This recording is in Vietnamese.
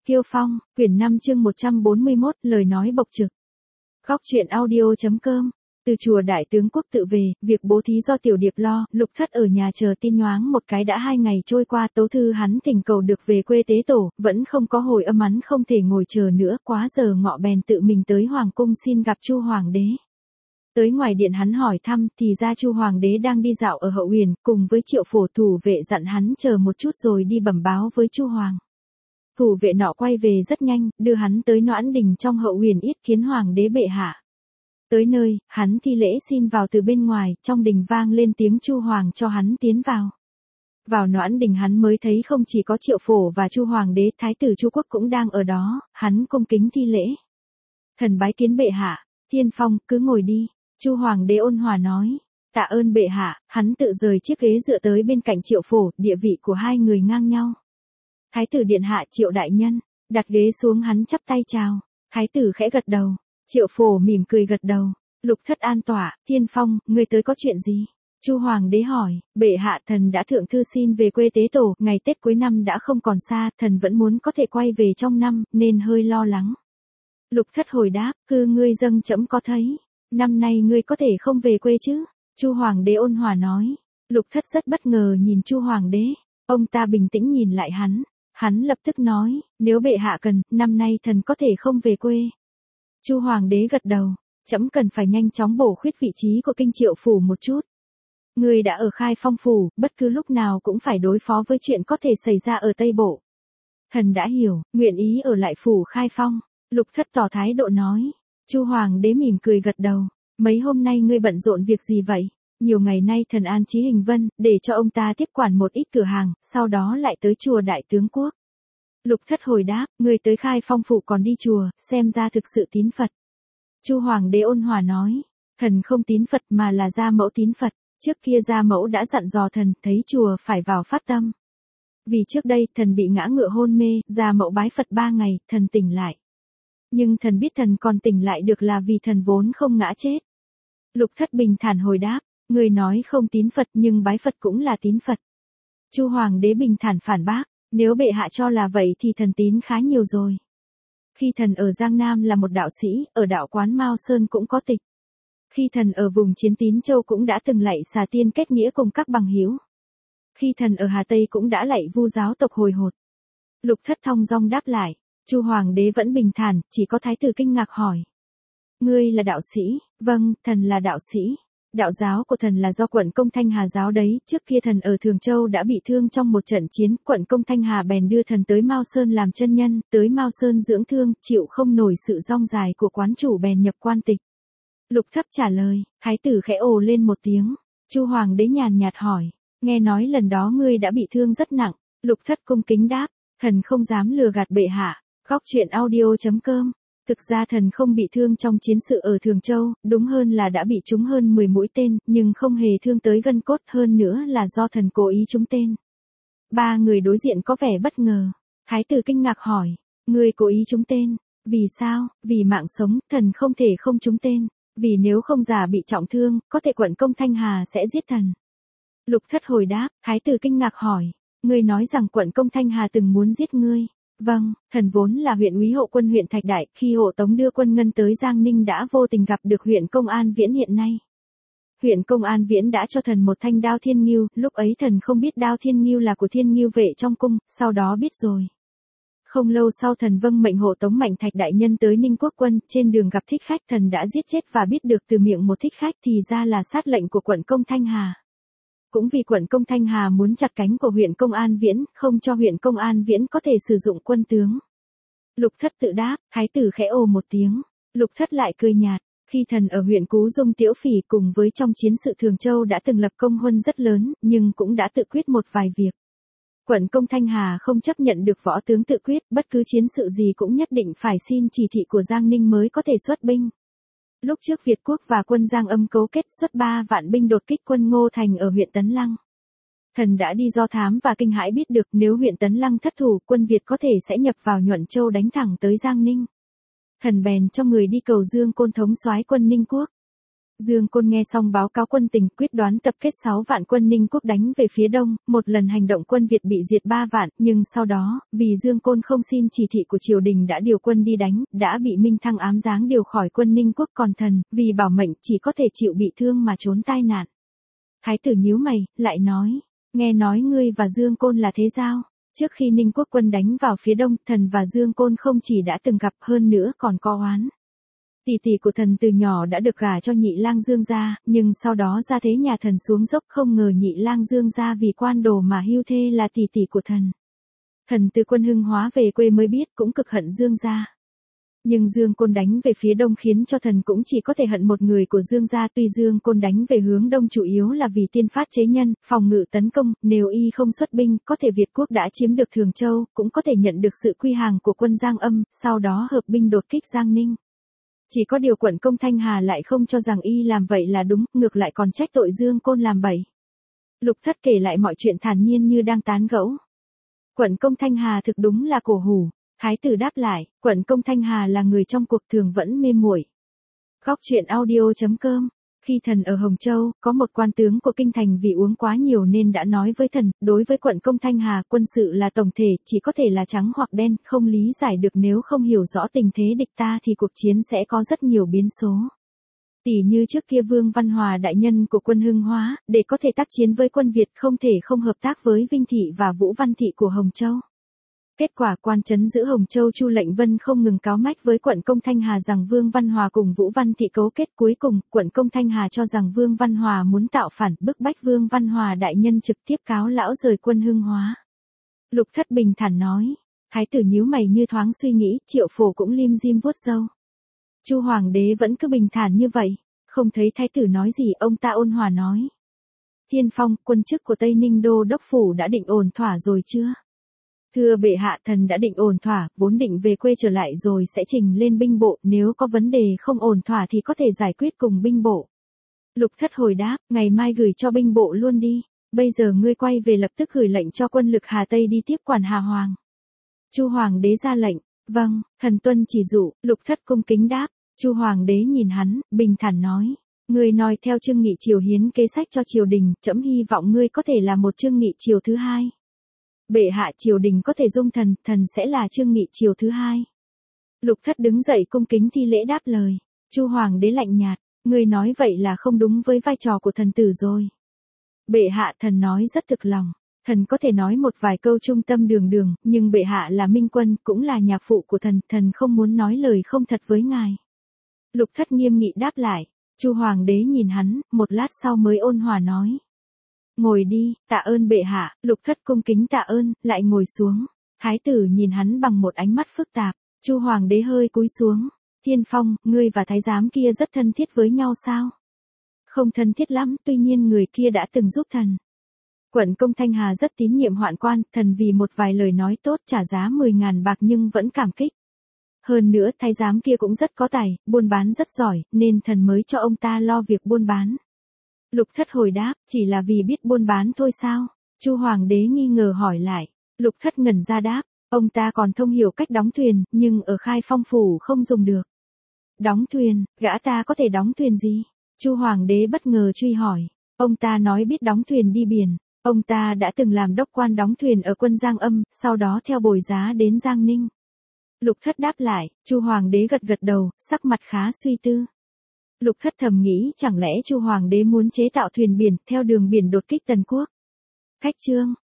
Kiêu Phong, quyển 5 chương 141, lời nói bộc trực. Góc truyện audio.com. Từ chùa Đại Tướng Quốc tự về, việc bố thí do Tiểu Điệp lo, Lục Thất ở nhà chờ tin nhoáng một cái đã 2 ngày trôi qua. Tấu thư hắn thỉnh cầu được về quê tế tổ, vẫn không có hồi âm, hắn không thể ngồi chờ nữa, quá giờ ngọ bèn tự mình tới hoàng cung xin gặp Chu hoàng đế. Tới ngoài điện hắn hỏi thăm, thì ra Chu hoàng đế đang đi dạo ở Hậu Uyển, cùng với Triệu Phổ thủ vệ dặn hắn chờ một chút rồi đi bẩm báo với Chu hoàng. Thủ vệ nọ quay về rất nhanh, đưa hắn tới Noãn Đình trong Hậu Uyển yết kiến hoàng đế bệ hạ. Tới nơi, hắn thi lễ xin vào từ bên ngoài, trong đình vang lên tiếng Chu hoàng cho hắn tiến vào. Vào Noãn Đình hắn mới thấy không chỉ có Triệu Phổ và Chu hoàng đế, thái tử Chu Quốc cũng đang ở đó, hắn cung kính thi lễ. Thần bái kiến bệ hạ. Thiên Phong, cứ ngồi đi. Chu hoàng đế ôn hòa nói. Tạ ơn bệ hạ. Hắn tự rời chiếc ghế dựa tới bên cạnh Triệu Phổ, địa vị của hai người ngang nhau. Thái tử điện hạ Triệu đại nhân, đặt ghế xuống hắn chắp tay chào. Thái tử khẽ gật đầu. Triệu Phổ mỉm cười gật đầu. Lục Thất an tọa. Thiên Phong, ngươi tới có chuyện gì? Chu hoàng đế hỏi. Bệ hạ, thần đã thượng thư xin về quê tế tổ, ngày Tết cuối năm đã không còn xa, thần vẫn muốn có thể quay về trong năm, nên hơi lo lắng. Lục Thất hồi đáp. Ngươi dâng trẫm có thấy, năm nay ngươi có thể không về quê chứ? Chu hoàng đế ôn hòa nói. Lục Thất rất bất ngờ nhìn Chu hoàng đế. Ông ta bình tĩnh nhìn lại hắn. Hắn lập tức nói, nếu bệ hạ cần, năm nay thần có thể không về quê. Chu hoàng đế gật đầu. Trẫm cần phải nhanh chóng bổ khuyết vị trí của kinh Triệu phủ một chút. Ngươi đã ở Khai Phong phủ, bất cứ lúc nào cũng phải đối phó với chuyện có thể xảy ra ở Tây Bộ. Thần đã hiểu, nguyện ý ở lại phủ Khai Phong. Lục Thất tỏ thái độ nói. Chu hoàng đế mỉm cười gật đầu. Mấy hôm nay ngươi bận rộn việc gì vậy? Nhiều ngày nay thần an trí Hình Vân, để cho ông ta tiếp quản một ít cửa hàng, sau đó lại tới chùa Đại Tướng Quốc. Lục Thất hồi đáp, ngươi tới Khai Phong phủ còn đi chùa, xem ra thực sự tín Phật. Chu hoàng đế ôn hòa nói, thần không tín Phật mà là gia mẫu tín Phật. Trước kia gia mẫu đã dặn dò thần, thấy chùa phải vào phát tâm. Vì trước đây thần bị ngã ngựa hôn mê, gia mẫu bái Phật 3 ngày, thần tỉnh lại. Nhưng thần biết thần còn tỉnh lại được là vì thần vốn không ngã chết. Lục Thất bình thản hồi đáp, người nói không tín Phật nhưng bái Phật cũng là tín Phật. Chu hoàng đế bình thản phản bác, nếu bệ hạ cho là vậy thì thần tín khá nhiều rồi. Khi thần ở Giang Nam là một đạo sĩ, ở đạo quán Mao Sơn cũng có tịch. Khi thần ở vùng Chiến Tín Châu cũng đã từng lạy xà tiên kết nghĩa cùng các bằng hữu. Khi thần ở Hà Tây cũng đã lạy Vu giáo tộc hồi hột. Lục Thất thong dong đáp lại. Chu hoàng đế vẫn bình thản, chỉ có thái tử kinh ngạc hỏi. Ngươi là đạo sĩ? Vâng, thần là đạo sĩ. Đạo giáo của thần là do quận Công Thanh Hà giáo đấy, trước kia thần ở Thường Châu đã bị thương trong một trận chiến, quận Công Thanh Hà bèn đưa thần tới Mao Sơn làm chân nhân, tới Mao Sơn dưỡng thương, chịu không nổi sự rong dài của quán chủ bèn nhập quan tịch. Lục Thất trả lời, thái tử khẽ ồ lên một tiếng. Chu hoàng đế nhàn nhạt hỏi, nghe nói lần đó ngươi đã bị thương rất nặng. Lục Thất cung kính đáp, thần không dám lừa gạt bệ hạ. Góc truyện audio.com. Thực ra thần không bị thương trong chiến sự ở Thường Châu, đúng hơn là đã bị trúng hơn 10 mũi tên, nhưng không hề thương tới gân cốt, hơn nữa là do thần cố ý trúng tên. Ba người đối diện có vẻ bất ngờ. Thái tử kinh ngạc hỏi, ngươi cố ý trúng tên, vì sao? Vì mạng sống, thần không thể không trúng tên, vì nếu không giả bị trọng thương, có thể quận Công Thanh Hà sẽ giết thần. Lục Thất hồi đáp, thái tử kinh ngạc hỏi, ngươi nói rằng quận Công Thanh Hà từng muốn giết ngươi. Vâng, thần vốn là huyện úy hộ quân huyện Thạch Đại, khi hộ tống đưa quân ngân tới Giang Ninh đã vô tình gặp được huyện Công An Viễn hiện nay. Huyện Công An Viễn đã cho thần một thanh đao thiên ngưu, lúc ấy thần không biết đao thiên ngưu là của Thiên Ngưu vệ trong cung, sau đó biết rồi. Không lâu sau thần vâng mệnh hộ tống Mạnh Thạch đại nhân tới Ninh Quốc quân, trên đường gặp thích khách thần đã giết chết và biết được từ miệng một thích khách thì ra là sát lệnh của quận Công Thanh Hà. Cũng vì quận Công Thanh Hà muốn chặt cánh của huyện Công An Viễn, không cho huyện Công An Viễn có thể sử dụng quân tướng. Lục Thất tự đáp, thái tử khẽ ồ một tiếng. Lục Thất lại cười nhạt, khi thần ở huyện Cú Dung Tiễu Phỉ cùng với trong chiến sự Thường Châu đã từng lập công huân rất lớn, nhưng cũng đã tự quyết một vài việc. Quận Công Thanh Hà không chấp nhận được võ tướng tự quyết, bất cứ chiến sự gì cũng nhất định phải xin chỉ thị của Giang Ninh mới có thể xuất binh. Lúc trước Việt Quốc và quân Giang Âm cấu kết xuất 3 vạn binh đột kích quân Ngô Thành ở huyện Tấn Lăng. Thần đã đi do thám và kinh hãi biết được nếu huyện Tấn Lăng thất thủ, quân Việt có thể sẽ nhập vào Nhuận Châu đánh thẳng tới Giang Ninh. Thần bèn cho người đi cầu Dương Côn thống soái quân Ninh Quốc. Dương Côn nghe xong báo cáo quân tình, quyết đoán tập kết 6 vạn quân Ninh quốc đánh về phía đông, một lần hành động quân Việt bị diệt 3 vạn, nhưng sau đó, vì Dương Côn không xin chỉ thị của triều đình đã điều quân đi đánh, đã bị Minh Thăng ám giáng điều khỏi quân Ninh quốc, còn thần, vì bảo mệnh chỉ có thể chịu bị thương mà trốn tai nạn. Thái tử nhíu mày, lại nói, nghe nói ngươi và Dương Côn là thế giao. Trước khi Ninh quốc quân đánh vào phía đông, thần và Dương Côn không chỉ đã từng gặp, hơn nữa còn có oán. Tỷ tỷ của thần từ nhỏ đã được gả cho nhị lang Dương gia, nhưng sau đó gia thế nhà thần xuống dốc, không ngờ nhị lang Dương gia vì quan đồ mà hưu thê là tỷ tỷ của thần. Thần từ quân Hưng Hóa về quê mới biết, cũng cực hận Dương gia. Nhưng Dương Côn đánh về phía đông khiến cho thần cũng chỉ có thể hận một người của Dương gia. Tuy Dương Côn đánh về hướng đông chủ yếu là vì tiên phát chế nhân, phòng ngự tấn công, nếu y không xuất binh, có thể Việt quốc đã chiếm được Thường Châu, cũng có thể nhận được sự quy hàng của quân Giang Âm, sau đó hợp binh đột kích Giang Ninh. Chỉ có điều quận công Thanh Hà lại không cho rằng y làm vậy là đúng, ngược lại còn trách tội Dương Côn làm bậy. Lục Thất kể lại mọi chuyện thản nhiên như đang tán gẫu. Quận công Thanh Hà thực đúng là cổ hủ. Thái tử đáp lại, quận công Thanh Hà là người trong cuộc thường vẫn mê muội. Góc truyện audio.com. Khi thần ở Hồng Châu, có một quan tướng của kinh thành vì uống quá nhiều nên đã nói với thần, đối với quận công Thanh Hà, quân sự là tổng thể, chỉ có thể là trắng hoặc đen, không lý giải được. Nếu không hiểu rõ tình thế địch ta thì cuộc chiến sẽ có rất nhiều biến số. Tỷ như trước kia Vương Văn Hòa đại nhân của quân Hưng Hóa, để có thể tác chiến với quân Việt không thể không hợp tác với Vinh Thị và Vũ Văn Thị của Hồng Châu. Kết quả quan trấn giữ Hồng Châu Chu Lệnh Vân không ngừng cáo mách với quận công Thanh Hà rằng Vương Văn Hòa cùng Vũ Văn Thị cấu kết, cuối cùng quận công Thanh Hà cho rằng Vương Văn Hòa muốn tạo phản, bức bách Vương Văn Hòa đại nhân trực tiếp cáo lão rời quân Hưng Hóa. Lục Thất bình thản nói. Thái tử nhíu mày như thoáng suy nghĩ, Triệu Phổ cũng lim dim vuốt râu. Chu Hoàng đế vẫn cứ bình thản như vậy, không thấy thái tử nói gì, ông ta ôn hòa nói. Tiên Phong, quân chức của Tây Ninh Đô đốc phủ đã định ổn thỏa rồi chưa? Thưa bệ hạ, thần đã định ổn thỏa, vốn định về quê trở lại rồi sẽ trình lên binh bộ, nếu có vấn đề không ổn thỏa thì có thể giải quyết cùng binh bộ. Lục Thất hồi đáp, ngày mai gửi cho binh bộ luôn đi, bây giờ ngươi quay về lập tức gửi lệnh cho quân lực Hà Tây đi tiếp quản Hà Hoàng. Chu Hoàng đế ra lệnh, vâng, thần tuân chỉ dụ. Lục Thất cung kính đáp. Chu Hoàng đế nhìn hắn, bình thản nói, ngươi nói theo Trương Nghị Triều hiến kế sách cho triều đình, trẫm hy vọng ngươi có thể là một Trương Nghị Triều thứ hai. Bệ hạ, triều đình có thể dung thần, thần sẽ là Trương Nghị Triều thứ hai. Lục Thất đứng dậy cung kính thi lễ đáp lời. Chu Hoàng đế lạnh nhạt, ngươi nói vậy là không đúng với vai trò của thần tử rồi. Bệ hạ, thần nói rất thực lòng, thần có thể nói một vài câu trung tâm đường đường, nhưng bệ hạ là minh quân, cũng là nhạc phụ của thần, thần không muốn nói lời không thật với ngài. Lục Thất nghiêm nghị đáp lại. Chu Hoàng đế nhìn hắn, một lát sau mới ôn hòa nói. Ngồi đi, tạ ơn bệ hạ. Lục Thất cung kính tạ ơn, lại ngồi xuống. Thái tử nhìn hắn bằng một ánh mắt phức tạp. Chu Hoàng đế hơi cúi xuống. Tiên Phong, ngươi và thái giám kia rất thân thiết với nhau sao? Không thân thiết lắm, tuy nhiên người kia đã từng giúp thần. Quận công Thanh Hà rất tín nhiệm hoạn quan, thần vì một vài lời nói tốt trả giá 10.000 bạc nhưng vẫn cảm kích. Hơn nữa thái giám kia cũng rất có tài, buôn bán rất giỏi, nên thần mới cho ông ta lo việc buôn bán. Lục Thất hồi đáp, chỉ là vì biết buôn bán thôi sao? Chu Hoàng đế nghi ngờ hỏi lại. Lục Thất ngẩn ra đáp, ông ta còn thông hiểu cách đóng thuyền, nhưng ở Khai Phong phủ không dùng được. Đóng thuyền, gã ta có thể đóng thuyền gì? Chu Hoàng đế bất ngờ truy hỏi. Ông ta nói biết đóng thuyền đi biển. Ông ta đã từng làm đốc quan đóng thuyền ở quân Giang Âm, sau đó theo Bồi Giá đến Giang Ninh. Lục Thất đáp lại. Chu Hoàng đế gật gật đầu, sắc mặt khá suy tư. Lục Thất thầm nghĩ, chẳng lẽ Chu Hoàng đế muốn chế tạo thuyền biển theo đường biển đột kích Tần quốc? Khách chương.